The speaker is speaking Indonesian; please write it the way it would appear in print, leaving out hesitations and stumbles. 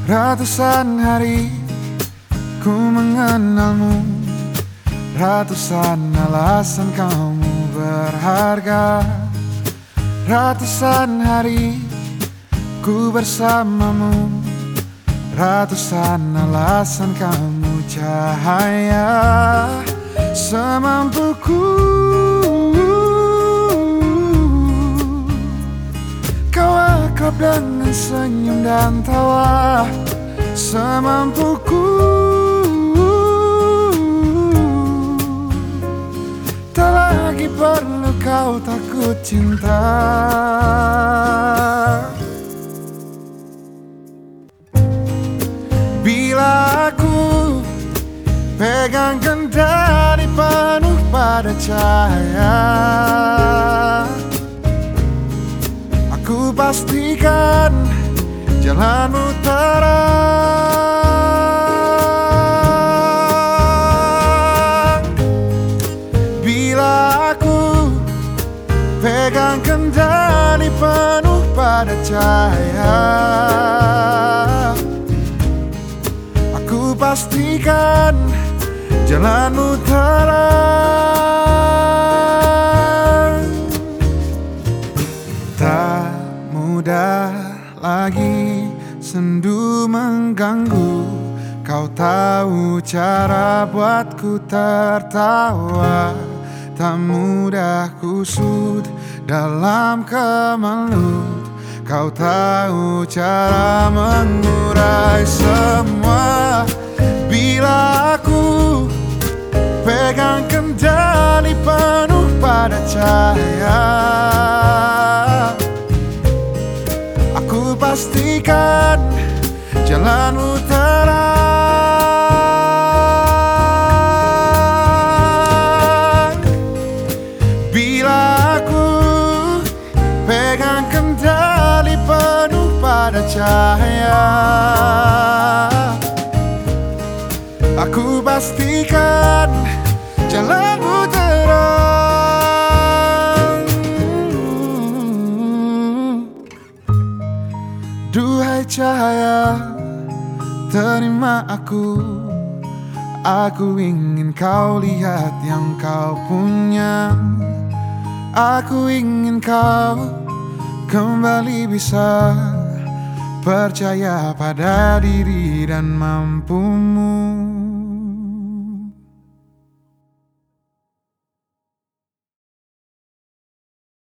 Ratusan hari ku mengenalmu, ratusan alasan kamu berharga. Ratusan hari ku bersamamu, ratusan alasan kamu cahaya. Semampuku kau akrab dengan senyum dan tawa. Semampuku tak lagi perlu kau takut cinta. Bila aku pegang kendali penuh pada cahaya, aku pastikan jalanmu terang. Bila aku pegang kendali penuh pada cahaya, aku pastikan jalanmu terang. Tak mudah lagi sendu mengganggu, kau tahu cara buatku tertawa. Tak mudah kusut dalam kemelut, kau tahu cara mengurai semua. Bila aku pegang kendali penuh pada cahaya, aku pastikan jalanmu terang. Bila aku pegang kendali penuh pada cahaya, aku pastikan jalanmu terang. Duhai cahaya, terima aku. Aku ingin kau lihat yang kau punya. Aku ingin kau kembali bisa percaya pada diri dan mampumu.